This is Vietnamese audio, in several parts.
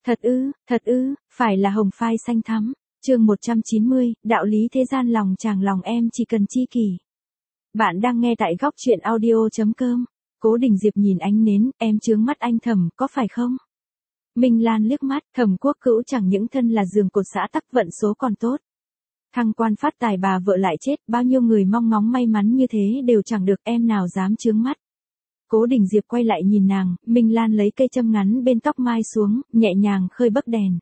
Thật ư, phải là hồng phai xanh thắm. Chương 190, đạo lý thế gian lòng chàng lòng em chỉ cần chi kỷ. Bạn đang nghe tại góc truyện audio.com. Cố Đình Diệp nhìn ánh nến, em chướng mắt anh Thẩm, có phải không? Minh Lan liếc mắt, Thẩm Quốc Cữu chẳng những thân là giường cột xã tắc vận số còn tốt. Thăng quan phát tài bà vợ lại chết, bao nhiêu người mong ngóng may mắn như thế đều chẳng được, em nào dám chướng mắt. Cố Đình Diệp quay lại nhìn nàng, Minh Lan lấy cây châm ngắn bên tóc mai xuống, nhẹ nhàng khơi bấc đèn.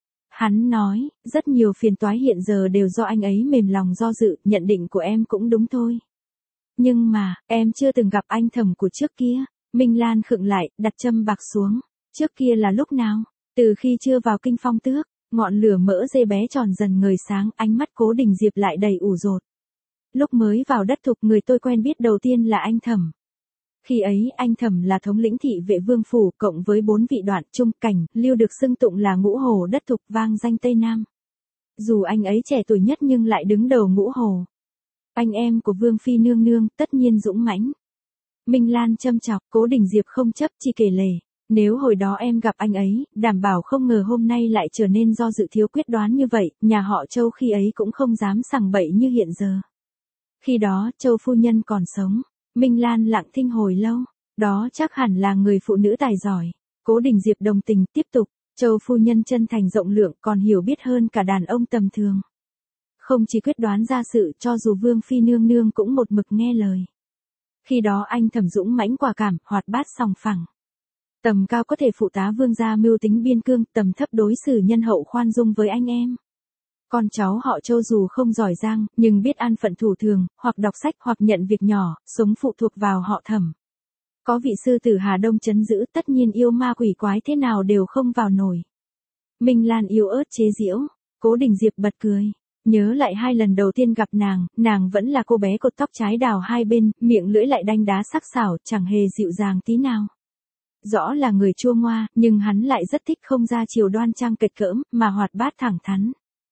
Hắn nói, rất nhiều phiền toái hiện giờ đều do anh ấy mềm lòng do dự, nhận định của em cũng đúng thôi. Nhưng mà, em chưa từng gặp anh Thẩm của trước kia. Minh Lan khựng lại, đặt châm bạc xuống. Trước kia là lúc nào? Từ khi chưa vào kinh phong tước, ngọn lửa mỡ dê bé tròn dần ngời sáng, ánh mắt Cố Đình Diệp lại đầy ủ dột. Lúc mới vào đất thục, người tôi quen biết đầu tiên là anh Thẩm. Khi ấy anh Thẩm là thống lĩnh thị vệ vương phủ, cộng với 4 vị đoạn trung cảnh, lưu được xưng tụng là ngũ hồ đất thục vang danh Tây Nam. Dù anh ấy trẻ tuổi nhất nhưng lại đứng đầu ngũ hồ. Anh em của Vương Phi nương nương, tất nhiên dũng mãnh. Minh Lan châm chọc, Cố Đình Diệp không chấp chi kể lể. Nếu hồi đó em gặp anh ấy, đảm bảo không ngờ hôm nay lại trở nên do dự thiếu quyết đoán như vậy, nhà họ Châu khi ấy cũng không dám sằng bậy như hiện giờ. Khi đó, Châu phu nhân còn sống. Minh Lan lặng thinh hồi lâu, đó chắc hẳn là người phụ nữ tài giỏi. Cố Đình Diệp đồng tình tiếp tục, Châu phu nhân chân thành rộng lượng còn hiểu biết hơn cả đàn ông tầm thường. Không chỉ quyết đoán ra sự, cho dù Vương Phi nương nương cũng một mực nghe lời. Khi đó anh Thẩm dũng mãnh quả cảm, hoạt bát sòng phẳng. Tầm cao có thể phụ tá vương gia mưu tính biên cương, tầm thấp đối xử nhân hậu khoan dung với anh em. Con cháu họ Châu dù không giỏi giang, nhưng biết an phận thủ thường, hoặc đọc sách hoặc nhận việc nhỏ, sống phụ thuộc vào họ Thẩm. Có vị sư tử Hà Đông trấn giữ, tất nhiên yêu ma quỷ quái thế nào đều không vào nổi. Minh Lan yếu ớt chế giễu, Cố Đình Diệp bật cười. Nhớ lại 2 lần đầu tiên gặp nàng vẫn là cô bé cột tóc trái đào hai bên, miệng lưỡi lại đanh đá sắc sảo, chẳng hề dịu dàng tí nào. Rõ là người chua ngoa, nhưng hắn lại rất thích không ra chiều đoan trang kịch cỡm, mà hoạt bát thẳng thắn.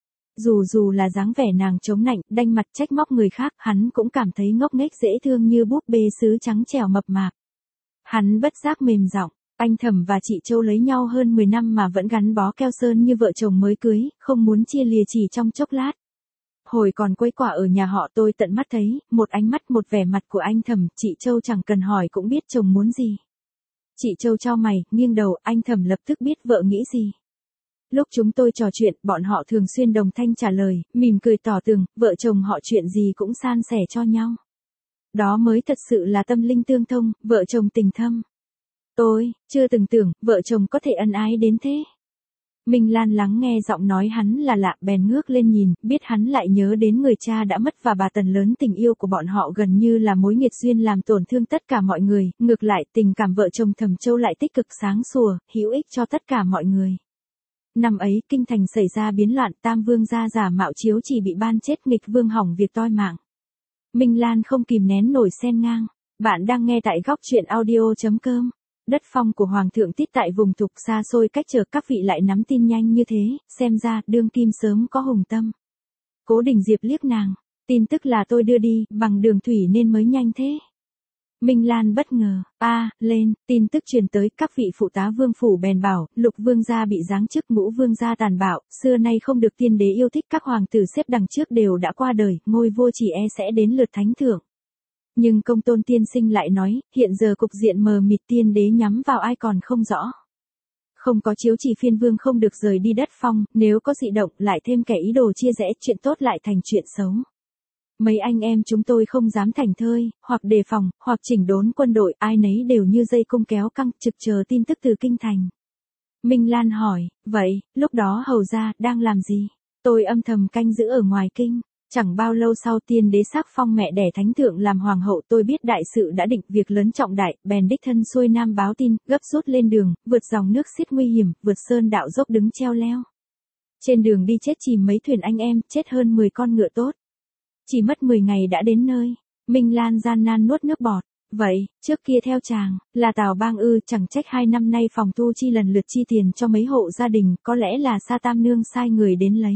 Dù là dáng vẻ nàng chống nạnh, đanh mặt trách móc người khác, hắn cũng cảm thấy ngốc nghếch dễ thương như búp bê sứ trắng trẻo mập mạp. Hắn bất giác mềm giọng, anh Thẩm và chị Châu lấy nhau hơn 10 năm mà vẫn gắn bó keo sơn như vợ chồng mới cưới, không muốn chia lìa chỉ trong chốc lát. Hồi còn quấy quả ở nhà họ tôi tận mắt thấy, một ánh mắt một vẻ mặt của anh Thẩm, chị Châu chẳng cần hỏi cũng biết chồng muốn gì. Chị Châu chau mày, nghiêng đầu, anh Thẩm lập tức biết vợ nghĩ gì. Lúc chúng tôi trò chuyện, bọn họ thường xuyên đồng thanh trả lời, mỉm cười tỏ tường, vợ chồng họ chuyện gì cũng san sẻ cho nhau. Đó mới thật sự là tâm linh tương thông, vợ chồng tình thâm. Tôi chưa từng tưởng, vợ chồng có thể ân ái đến thế. Minh Lan lắng nghe giọng nói hắn là lạ, bèn ngước lên nhìn, biết hắn lại nhớ đến người cha đã mất và bà Tần lớn tình yêu của bọn họ gần như là mối nghiệt duyên làm tổn thương tất cả mọi người, ngược lại tình cảm vợ chồng Thẩm Châu lại tích cực sáng sủa, hữu ích cho tất cả mọi người. Năm ấy, kinh thành xảy ra biến loạn, Tam Vương gia giả mạo chiếu chỉ bị ban chết, nghịch vương hỏng việc toi mạng. Minh Lan không kìm nén nổi xen ngang. Bạn đang nghe tại góc truyện audio.com. Đất phong của Hoàng thượng Tít tại vùng thục xa xôi cách chờ các vị lại nắm tin nhanh như thế, xem ra đương kim sớm có hùng tâm. Cố Đình Diệp liếc nàng, tin tức là tôi đưa đi, bằng đường thủy nên mới nhanh thế. Minh Lan bất ngờ, lên, tin tức truyền tới, các vị phụ tá vương phủ bèn bảo, Lục vương gia bị giáng chức, Ngũ vương gia tàn bạo, xưa nay không được tiên đế yêu thích, các hoàng tử xếp đằng trước đều đã qua đời, ngôi vua chỉ e sẽ đến lượt thánh thượng. Nhưng Công Tôn tiên sinh lại nói, hiện giờ cục diện mờ mịt, tiên đế nhắm vào ai còn không rõ. Không có chiếu chỉ, phiên vương không được rời đi đất phong, nếu có dị động lại thêm kẻ ý đồ chia rẽ, chuyện tốt lại thành chuyện xấu. Mấy anh em chúng tôi không dám thảnh thơi, hoặc đề phòng, hoặc chỉnh đốn quân đội, ai nấy đều như dây cung kéo căng, trực chờ tin tức từ kinh thành. Minh Lan hỏi, vậy, lúc đó hầu gia đang làm gì? Tôi âm thầm canh giữ ở ngoài kinh. Chẳng bao lâu sau, tiên đế sắc phong mẹ đẻ thánh thượng làm hoàng hậu, tôi biết đại sự đã định, việc lớn trọng đại, bèn đích thân xuôi nam báo tin, gấp rút lên đường, vượt dòng nước xiết nguy hiểm, vượt sơn đạo dốc đứng treo leo. Trên đường đi chết chìm mấy thuyền anh em, chết hơn 10 con ngựa tốt. Chỉ mất 10 ngày đã đến nơi. Minh Lan gian nan nuốt nước bọt. Vậy, trước kia theo chàng, là Tào Bang ư? Chẳng trách 2 năm nay phòng thu chi lần lượt chi tiền cho mấy hộ gia đình, có lẽ là Sa Tam Nương sai người đến lấy.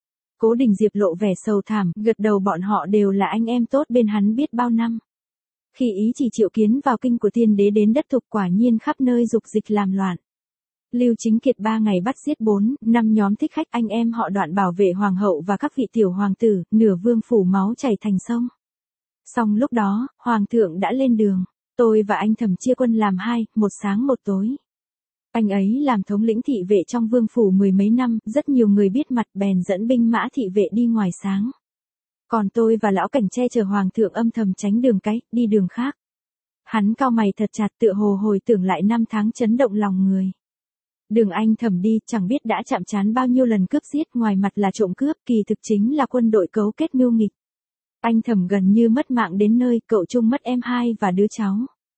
Cố Đình Diệp lộ vẻ sầu thảm, gật đầu, bọn họ đều là anh em tốt bên hắn biết bao năm. Khi ý chỉ triệu kiến vào kinh của tiên đế đến đất thục, quả nhiên khắp nơi dục dịch làm loạn. Lưu Chính Kiệt 3 ngày bắt giết 4-5 nhóm thích khách anh em họ Đoạn bảo vệ hoàng hậu và các vị tiểu hoàng tử, nửa vương phủ máu chảy thành sông. Xong lúc đó, hoàng thượng đã lên đường, tôi và anh Thẩm chia quân làm hai, một sáng một tối. Anh ấy làm thống lĩnh thị vệ trong vương phủ mười mấy năm, rất nhiều người biết mặt bèn dẫn binh mã thị vệ đi ngoài sáng. Còn tôi và lão cảnh che chở hoàng thượng âm thầm tránh đường cái, đi đường khác. Hắn cau mày thật chặt tựa hồ hồi tưởng lại năm tháng chấn động lòng người. Đường anh Thẩm đi chẳng biết đã chạm trán bao nhiêu lần cướp giết, ngoài mặt là trộm cướp kỳ thực chính là quân đội cấu kết mưu nghịch. Anh Thẩm gần như mất mạng đến nơi, cậu Trung mất em hai và đứa cháu.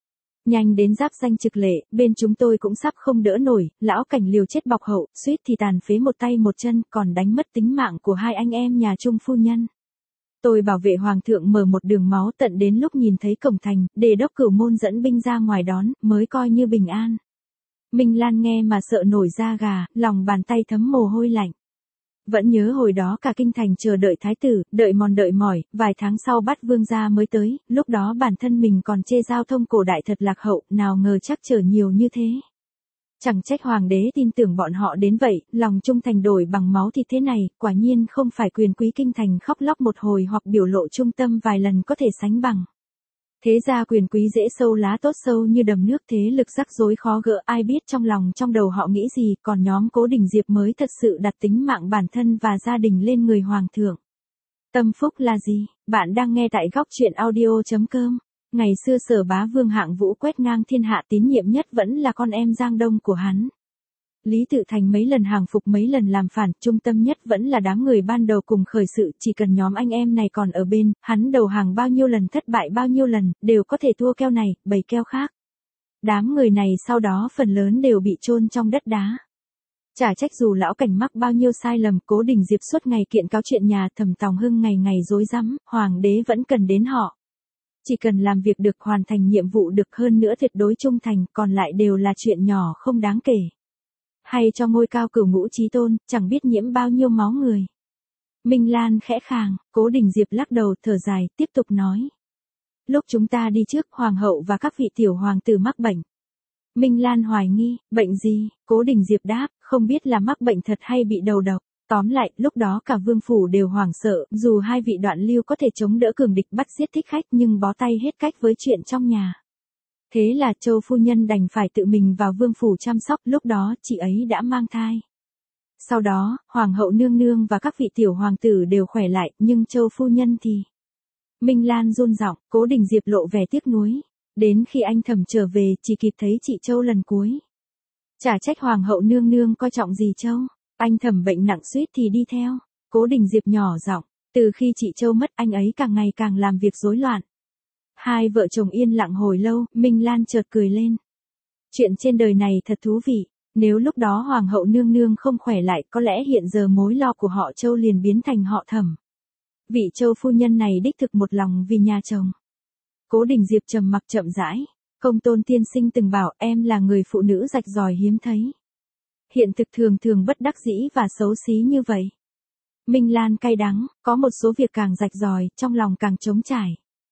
Nhanh đến giáp danh trực lệ, bên chúng tôi cũng sắp không đỡ nổi, lão cảnh liều chết bọc hậu, suýt thì tàn phế một tay một chân, còn đánh mất tính mạng của hai anh em nhà Trung phu nhân. Tôi bảo vệ hoàng thượng mở một đường máu tận đến lúc nhìn thấy cổng thành, đề đốc Cửu Môn dẫn binh ra ngoài đón, mới coi như bình an. Minh Lan nghe mà sợ nổi da gà, lòng bàn tay thấm mồ hôi lạnh. Vẫn nhớ hồi đó cả kinh thành chờ đợi thái tử, đợi mỏi, vài tháng sau bắt vương gia mới tới, lúc đó bản thân mình còn chê giao thông cổ đại thật lạc hậu, nào ngờ chắc chờ nhiều như thế. Chẳng trách hoàng đế tin tưởng bọn họ đến vậy, lòng trung thành đổi bằng máu thịt thế này, quả nhiên không phải quyền quý kinh thành khóc lóc một hồi hoặc biểu lộ trung tâm vài lần có thể sánh bằng. Thế ra quyền quý dễ sâu lá tốt sâu như đầm nước, thế lực rắc rối khó gỡ, ai biết trong lòng trong đầu họ nghĩ gì, còn nhóm Cố Đình Diệp mới thật sự đặt tính mạng bản thân và gia đình lên người hoàng thượng. Tâm phúc là gì? Bạn đang nghe tại góc truyện audio.com. Ngày xưa Sở Bá Vương hạng vũ quét ngang thiên hạ, tín nhiệm nhất vẫn là con em Giang Đông của hắn. Lý Tự Thành mấy lần hàng phục mấy lần làm phản, trung tâm nhất vẫn là đám người ban đầu cùng khởi sự, chỉ cần nhóm anh em này còn ở bên, hắn đầu hàng bao nhiêu lần thất bại bao nhiêu lần, đều có thể thua keo này, bầy keo khác. Đám người này sau đó phần lớn đều bị chôn trong đất đá. Chả trách dù lão cảnh mắc bao nhiêu sai lầm, Cố Đình Diệp suốt ngày kiện cáo chuyện nhà, Thẩm Tòng Hưng ngày ngày rối rắm, hoàng đế vẫn cần đến họ. Chỉ cần làm việc được, hoàn thành nhiệm vụ được, hơn nữa tuyệt đối trung thành, còn lại đều là chuyện nhỏ không đáng kể. Hay cho ngôi cao cửu ngũ chí tôn, chẳng biết nhiễm bao nhiêu máu người. Minh Lan khẽ khàng, Cố Đình Diệp lắc đầu thở dài, tiếp tục nói. Lúc chúng ta đi trước, hoàng hậu và các vị tiểu hoàng tử mắc bệnh. Minh Lan hoài nghi, bệnh gì? Cố Đình Diệp đáp, không biết là mắc bệnh thật hay bị đầu độc. Tóm lại, lúc đó cả vương phủ đều hoảng sợ, dù hai vị Đoạn Lưu có thể chống đỡ cường địch bắt giết thích khách nhưng bó tay hết cách với chuyện trong nhà. Thế là Châu phu nhân đành phải tự mình vào vương phủ chăm sóc, lúc đó chị ấy đã mang thai. Sau đó, hoàng hậu nương nương và các vị tiểu hoàng tử đều khỏe lại, nhưng Châu phu nhân thì... Minh Lan run giọng, Cố Đình Diệp lộ vẻ tiếc nuối. Đến khi anh Thẩm trở về, chỉ kịp thấy chị Châu lần cuối. Chả trách hoàng hậu nương nương coi trọng gì Châu. Anh Thẩm bệnh nặng suýt thì đi theo. Cố Đình Diệp nhỏ giọng, từ khi chị Châu mất anh ấy càng ngày càng làm việc rối loạn. Hai vợ chồng yên lặng hồi lâu, Minh Lan chợt cười lên. Chuyện trên đời này thật thú vị, nếu lúc đó hoàng hậu nương nương không khỏe lại, có lẽ hiện giờ mối lo của họ Châu liền biến thành họ Thẩm. Vị Châu phu nhân này đích thực một lòng vì nhà chồng. Cố Đình Diệp trầm mặc chậm rãi, Công Tôn tiên sinh từng bảo em là người phụ nữ rạch ròi hiếm thấy. Hiện thực thường thường bất đắc dĩ và xấu xí như vậy. Minh Lan cay đắng, có một số việc càng rạch ròi, trong lòng càng trống trải.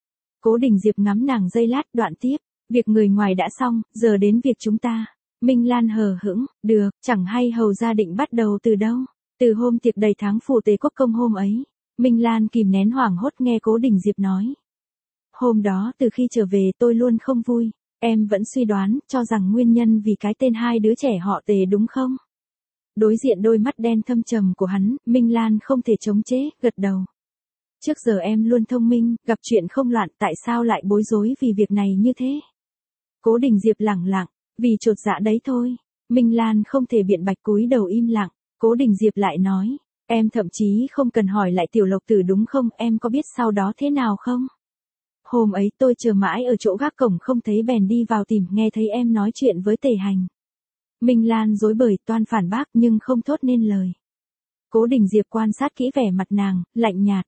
Cố Đình Diệp ngắm nàng giây lát, đoạn tiếp, việc người ngoài đã xong, giờ đến việc chúng ta. Minh Lan hờ hững, được, chẳng hay hầu gia định bắt đầu từ đâu. Từ hôm tiệc đầy tháng phủ tế quốc công hôm ấy, Minh Lan kìm nén hoảng hốt nghe Cố Đình Diệp nói. Hôm đó từ khi trở về tôi luôn không vui, em vẫn suy đoán, cho rằng nguyên nhân vì cái tên hai đứa trẻ họ Tề đúng không? Đối diện đôi mắt đen thâm trầm của hắn, Minh Lan không thể chống chế, gật đầu. Trước giờ em luôn thông minh, gặp chuyện không loạn, tại sao lại bối rối vì việc này như thế? Cố Đình Diệp lẳng lặng, vì chột dạ đấy thôi. Minh Lan không thể biện bạch, cúi đầu im lặng. Cố Đình Diệp lại nói, em thậm chí không cần hỏi lại Tiểu Lộc Tử đúng không, em có biết sau đó thế nào không? Hôm ấy tôi chờ mãi ở chỗ gác cổng không thấy bèn đi vào tìm, nghe thấy em nói chuyện với Tề Hành. Minh Lan rối bời toan phản bác nhưng không thốt nên lời. Cố Đình Diệp quan sát kỹ vẻ mặt nàng, lạnh nhạt.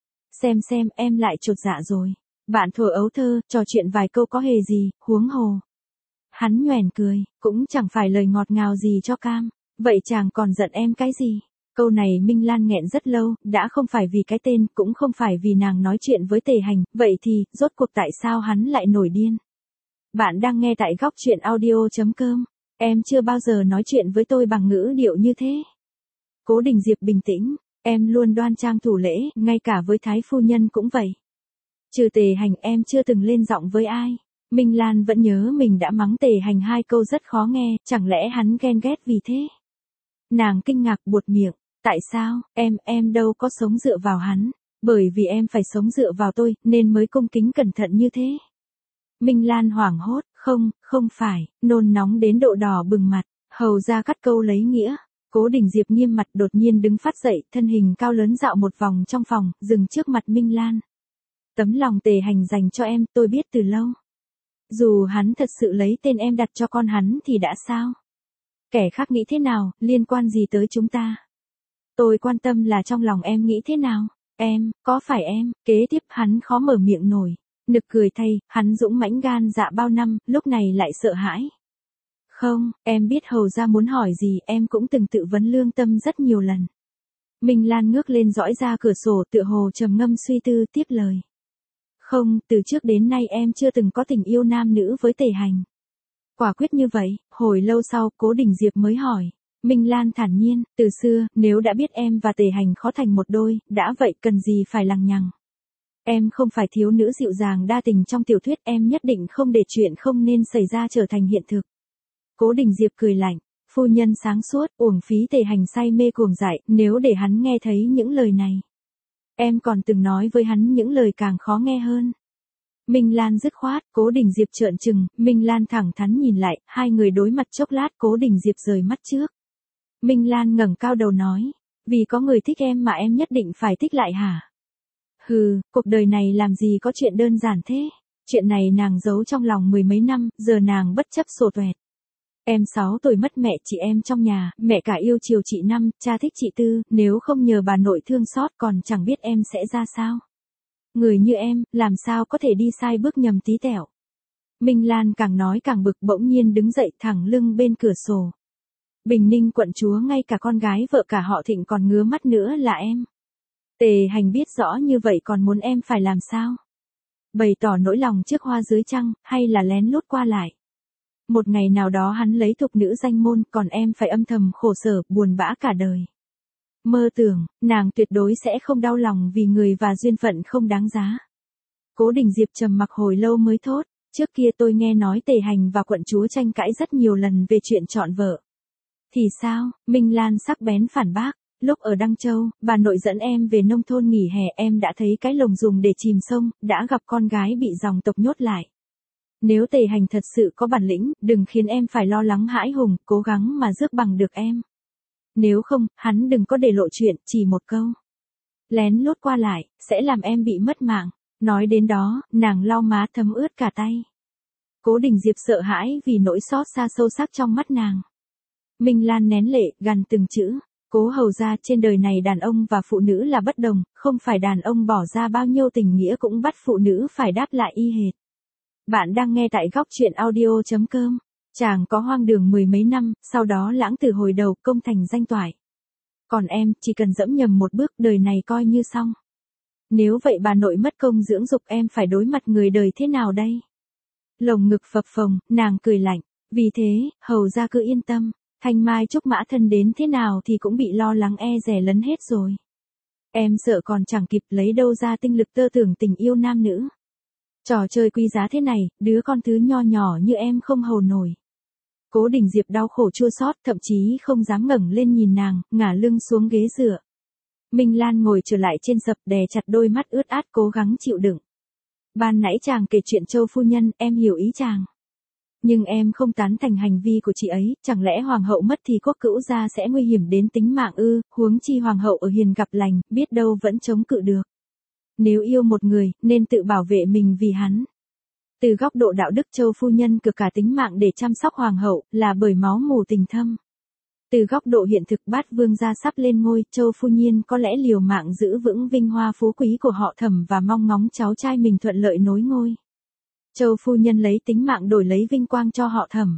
Xem em lại chột dạ rồi. Bạn thuở ấu thơ, trò chuyện vài câu có hề gì, huống hồ. Hắn nhoẻn cười, cũng chẳng phải lời ngọt ngào gì cho cam. Vậy chàng còn giận em cái gì? Câu này Minh Lan nghẹn rất lâu, đã không phải vì cái tên, cũng không phải vì nàng nói chuyện với Tề Hành, vậy thì, rốt cuộc tại sao hắn lại nổi điên? Bạn đang nghe tại góc truyện audio.com. Em chưa bao giờ nói chuyện với tôi bằng ngữ điệu như thế. Cố Đình Diệp bình tĩnh, em luôn đoan trang thủ lễ, ngay cả với Thái phu nhân cũng vậy. Trừ Tề Hành em chưa từng lên giọng với ai. Minh Lan vẫn nhớ mình đã mắng Tề Hành 2 câu rất khó nghe, chẳng lẽ hắn ghen ghét vì thế? Nàng kinh ngạc buột miệng, tại sao, em đâu có sống dựa vào hắn, bởi vì em phải sống dựa vào tôi, nên mới cung kính cẩn thận như thế. Minh Lan hoảng hốt, không phải, nôn nóng đến độ đỏ bừng mặt, hầu ra cắt câu lấy nghĩa. Cố Đình Diệp nghiêm mặt đột nhiên đứng phát dậy, thân hình cao lớn dạo một vòng trong phòng, dừng trước mặt Minh Lan. Tấm lòng Tề Hành dành cho em, tôi biết từ lâu. Dù hắn thật sự lấy tên em đặt cho con hắn thì đã sao? Kẻ khác nghĩ thế nào, liên quan gì tới chúng ta? Tôi quan tâm là trong lòng em nghĩ thế nào? Có phải em? Kế tiếp hắn khó mở miệng nổi. Nực cười thay, hắn dũng mãnh gan dạ bao năm, lúc này lại sợ hãi. Không, em biết hầu ra muốn hỏi gì, em cũng từng tự vấn lương tâm rất nhiều lần. Minh Lan ngước lên dõi ra cửa sổ tựa hồ trầm ngâm suy tư tiếp lời. Không, từ trước đến nay em chưa từng có tình yêu nam nữ với Tề Hành. Quả quyết như vậy, hồi lâu sau, Cố Đình Diệp mới hỏi. Minh Lan thản nhiên, từ xưa, nếu đã biết em và Tề Hành khó thành một đôi, đã vậy cần gì phải lằng nhằng. Em không phải thiếu nữ dịu dàng đa tình trong tiểu thuyết, em nhất định không để chuyện không nên xảy ra trở thành hiện thực. Cố Đình Diệp cười lạnh, phu nhân sáng suốt, uổng phí Tề Hành say mê cuồng dại, nếu để hắn nghe thấy những lời này. Em còn từng nói với hắn những lời càng khó nghe hơn. Minh Lan dứt khoát, Cố Đình Diệp trợn trừng, Minh Lan thẳng thắn nhìn lại, hai người đối mặt chốc lát, Cố Đình Diệp rời mắt trước. Minh Lan ngẩng cao đầu nói, vì có người thích em mà em nhất định phải thích lại hả? Hừ, cuộc đời này làm gì có chuyện đơn giản thế? Chuyện này nàng giấu trong lòng mười mấy năm, giờ nàng bất chấp sổ tuẹt. Em 6 tuổi mất mẹ chị em trong nhà, mẹ cả yêu chiều chị 5, cha thích chị 4, nếu không nhờ bà nội thương xót còn chẳng biết em sẽ ra sao. Người như em, làm sao có thể đi sai bước nhầm tí tẹo. Minh Lan càng nói càng bực, bỗng nhiên đứng dậy thẳng lưng bên cửa sổ. Bình Ninh quận chúa, ngay cả con gái vợ cả họ Thịnh còn ngứa mắt nữa là em. Tề Hành biết rõ như vậy còn muốn em phải làm sao? Bày tỏ nỗi lòng trước hoa dưới trăng, hay là lén lút qua lại? Một ngày nào đó hắn lấy thục nữ danh môn, còn em phải âm thầm khổ sở, buồn bã cả đời. Mơ tưởng, nàng tuyệt đối sẽ không đau lòng vì người và duyên phận không đáng giá. Cố Đình Diệp trầm mặc hồi lâu mới thốt, trước kia tôi nghe nói Tề Hành và quận chúa tranh cãi rất nhiều lần về chuyện chọn vợ. Thì sao? Minh Lan sắc bén phản bác, lúc ở Đăng Châu, bà nội dẫn em về nông thôn nghỉ hè, em đã thấy cái lồng dùng để chìm sông, đã gặp con gái bị dòng tộc nhốt lại. Nếu Tề Hành thật sự có bản lĩnh, đừng khiến em phải lo lắng hãi hùng, cố gắng mà rước bằng được em. Nếu không, hắn đừng có để lộ chuyện, chỉ một câu. Lén lút qua lại, sẽ làm em bị mất mạng. Nói đến đó, nàng lau má thấm ướt cả tay. Cố Đình Diệp sợ hãi vì nỗi xót xa sâu sắc trong mắt nàng. Minh Lan nén lệ, gằn từng chữ. Cố hầu ra, trên đời này đàn ông và phụ nữ là bất đồng, không phải đàn ông bỏ ra bao nhiêu tình nghĩa cũng bắt phụ nữ phải đáp lại y hệt. Bạn đang nghe tại góc truyện audio.com. Chàng có hoang đường mười mấy năm, sau đó lãng từ hồi đầu, công thành danh toại. Còn em, chỉ cần dẫm nhầm một bước, đời này coi như xong. Nếu vậy bà nội mất công dưỡng dục em phải đối mặt người đời thế nào đây? Lồng ngực phập phồng, nàng cười lạnh. Vì thế, hầu ra cứ yên tâm, Thanh Mai Trúc Mã thân đến thế nào thì cũng bị lo lắng e dè lấn hết rồi. Em sợ còn chẳng kịp lấy đâu ra tinh lực tơ tưởng tình yêu nam nữ. Trò chơi quý giá thế này, đứa con thứ nho nhỏ như em không hầu nổi. Cố Đình Diệp đau khổ chua xót, thậm chí không dám ngẩng lên nhìn nàng, ngả lưng xuống ghế dựa. Minh Lan ngồi trở lại trên sập, đè chặt đôi mắt ướt át cố gắng chịu đựng. Ban nãy chàng kể chuyện Châu phu nhân, em hiểu ý chàng. Nhưng em không tán thành hành vi của chị ấy, chẳng lẽ hoàng hậu mất thì quốc cữu gia sẽ nguy hiểm đến tính mạng ư? Huống chi hoàng hậu ở hiền gặp lành, biết đâu vẫn chống cự được. Nếu yêu một người, nên tự bảo vệ mình vì hắn. Từ góc độ đạo đức, Châu phu nhân cực cả tính mạng để chăm sóc hoàng hậu, là bởi máu mù tình thâm. Từ góc độ hiện thực, Bát vương gia sắp lên ngôi, Châu phu nhân có lẽ liều mạng giữ vững vinh hoa phú quý của họ Thẩm và mong ngóng cháu trai mình thuận lợi nối ngôi. Châu phu nhân lấy tính mạng đổi lấy vinh quang cho họ Thẩm.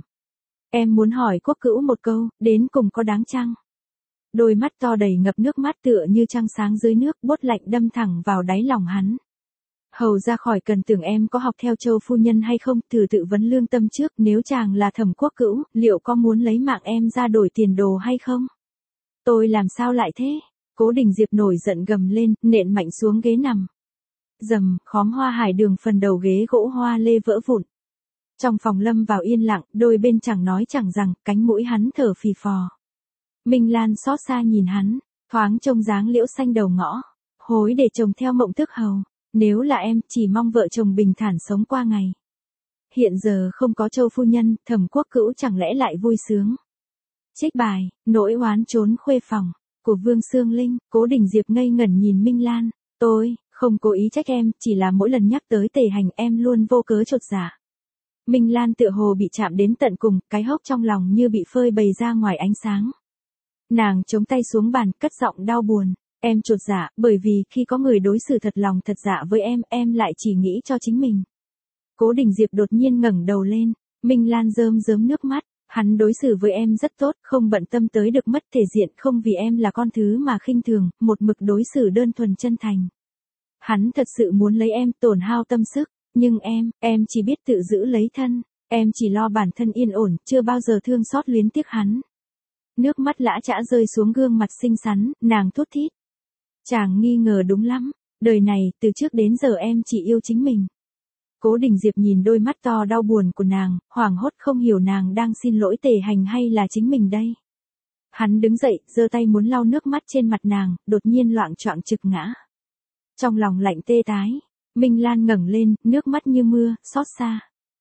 Em muốn hỏi quốc cữu một câu, đến cùng có đáng chăng? Đôi mắt to đầy ngập nước mắt tựa như trăng sáng dưới nước, bốt lạnh đâm thẳng vào đáy lòng hắn. Hầu ra khỏi cần tưởng em có học theo Châu phu nhân hay không, thử tự vấn lương tâm trước, nếu chàng là Thẩm Quốc Cữu, liệu có muốn lấy mạng em ra đổi tiền đồ hay không? Tôi làm sao lại thế? Cố Đình Diệp nổi giận gầm lên, nện mạnh xuống ghế nằm. Rầm, khóm hoa hải đường phần đầu ghế gỗ hoa lê vỡ vụn. Trong phòng lâm vào yên lặng, đôi bên chẳng nói chẳng rằng, cánh mũi hắn thở phì phò. Minh Lan xót xa nhìn hắn, thoáng trông dáng liễu xanh đầu ngõ. Hối để chồng theo mộng thức hầu. Nếu là em, chỉ mong vợ chồng bình thản sống qua ngày. Hiện giờ không có Châu phu nhân, Thẩm Quốc Cữu chẳng lẽ lại vui sướng. Trích bài, nỗi oán trốn khuê phòng, của Vương Xương Linh. Cố Đình Diệp ngây ngẩn nhìn Minh Lan. Tôi, không cố ý trách em, chỉ là mỗi lần nhắc tới Tề Hành em luôn vô cớ chột dạ. Minh Lan tựa hồ bị chạm đến tận cùng, cái hốc trong lòng như bị phơi bày ra ngoài ánh sáng. Nàng chống tay xuống bàn, cất giọng đau buồn. Em chột dạ, bởi vì khi có người đối xử thật lòng thật dạ với em lại chỉ nghĩ cho chính mình. Cố Đình Diệp đột nhiên ngẩng đầu lên, Minh Lan rơm rớm nước mắt. Hắn đối xử với em rất tốt, không bận tâm tới được mất thể diện, không vì em là con thứ mà khinh thường, một mực đối xử đơn thuần chân thành. Hắn thật sự muốn lấy em, tổn hao tâm sức, nhưng em chỉ biết tự giữ lấy thân, em chỉ lo bản thân yên ổn, chưa bao giờ thương xót luyến tiếc hắn. Nước mắt lã chã rơi xuống gương mặt xinh xắn, nàng thút thít. Chàng nghi ngờ đúng lắm, đời này, từ trước đến giờ em chỉ yêu chính mình. Cố Đình Diệp nhìn đôi mắt to đau buồn của nàng, hoảng hốt không hiểu nàng đang xin lỗi Tề Hành hay là chính mình đây. Hắn đứng dậy, giơ tay muốn lau nước mắt trên mặt nàng, đột nhiên loạng choạng trực ngã. Trong lòng lạnh tê tái, Minh Lan ngẩng lên, nước mắt như mưa, xót xa.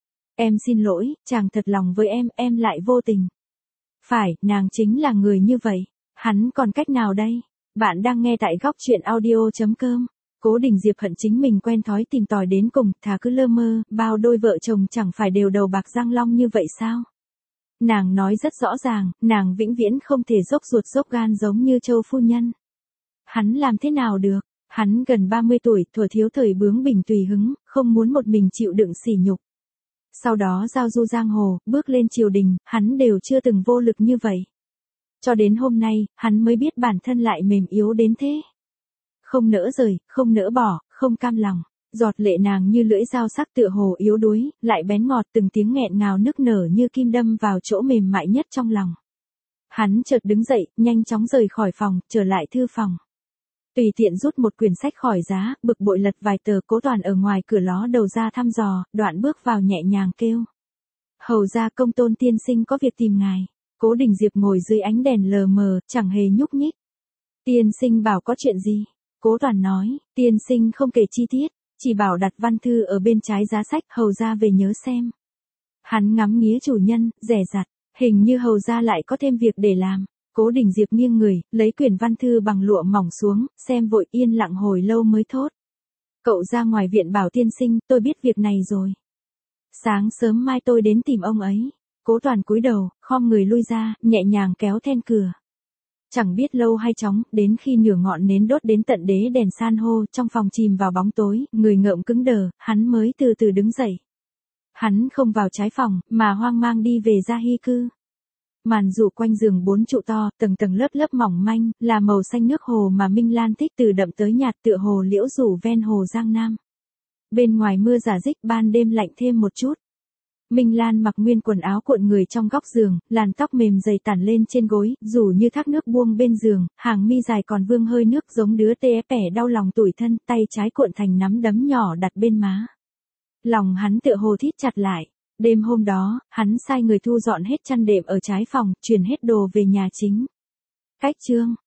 Em xin lỗi, chàng thật lòng với em lại vô tình. Phải, nàng chính là người như vậy. Hắn còn cách nào đây? Bạn đang nghe tại góc truyện audio.com. Cố Đình Diệp hận chính mình quen thói tìm tòi đến cùng, thà cứ lơ mơ, bao đôi vợ chồng chẳng phải đều đầu bạc răng long như vậy sao? Nàng nói rất rõ ràng, nàng vĩnh viễn không thể dốc ruột dốc gan giống như Châu phu nhân. Hắn làm thế nào được? Hắn gần 30 tuổi, thuở thiếu thời bướng bỉnh tùy hứng, không muốn một mình chịu đựng sỉ nhục. Sau đó giao du giang hồ, bước lên triều đình, hắn đều chưa từng vô lực như vậy. Cho đến hôm nay, hắn mới biết bản thân lại mềm yếu đến thế. Không nỡ rời, không nỡ bỏ, không cam lòng. Giọt lệ nàng như lưỡi dao sắc tựa hồ yếu đuối, lại bén ngọt từng tiếng nghẹn ngào nức nở như kim đâm vào chỗ mềm mại nhất trong lòng. Hắn chợt đứng dậy, nhanh chóng rời khỏi phòng, trở lại thư phòng. Tùy tiện rút một quyển sách khỏi giá, bực bội lật vài tờ. Cố Toàn ở ngoài cửa ló đầu ra thăm dò, đoạn bước vào nhẹ nhàng kêu. Hầu ra Công Tôn tiên sinh có việc tìm ngài. Cố Đình Diệp ngồi dưới ánh đèn lờ mờ, chẳng hề nhúc nhích. Tiên sinh bảo có chuyện gì? Cố Toàn nói, tiên sinh không kể chi tiết, chỉ bảo đặt văn thư ở bên trái giá sách, hầu ra về nhớ xem. Hắn ngắm nghía chủ nhân, dè dặt, hình như hầu ra lại có thêm việc để làm. Cố Đình Diệp nghiêng người, lấy quyển văn thư bằng lụa mỏng xuống, xem vội, yên lặng hồi lâu mới thốt. Cậu ra ngoài viện bảo tiên sinh, tôi biết việc này rồi. Sáng sớm mai tôi đến tìm ông ấy. Cố Toàn cúi đầu, khom người lui ra, nhẹ nhàng kéo then cửa. Chẳng biết lâu hay chóng, đến khi nửa ngọn nến đốt đến tận đế đèn san hô, trong phòng chìm vào bóng tối, người ngợm cứng đờ, hắn mới từ từ đứng dậy. Hắn không vào trái phòng, mà hoang mang đi về gia hy cư. Màn dụ quanh giường 4 trụ to, tầng tầng lớp lớp mỏng manh, là màu xanh nước hồ mà Minh Lan thích, từ đậm tới nhạt, tựa hồ liễu rủ ven hồ Giang Nam. Bên ngoài mưa rả rích, ban đêm lạnh thêm một chút. Minh Lan mặc nguyên quần áo cuộn người trong góc giường, làn tóc mềm dày tản lên trên gối, rủ như thác nước buông bên giường, hàng mi dài còn vương hơi nước giống đứa tê ép ẻ đau lòng tủi thân, tay trái cuộn thành nắm đấm nhỏ đặt bên má. Lòng hắn tựa hồ thít chặt lại. Đêm hôm đó, hắn sai người thu dọn hết chăn đệm ở trái phòng, chuyển hết đồ về nhà chính. Cách chương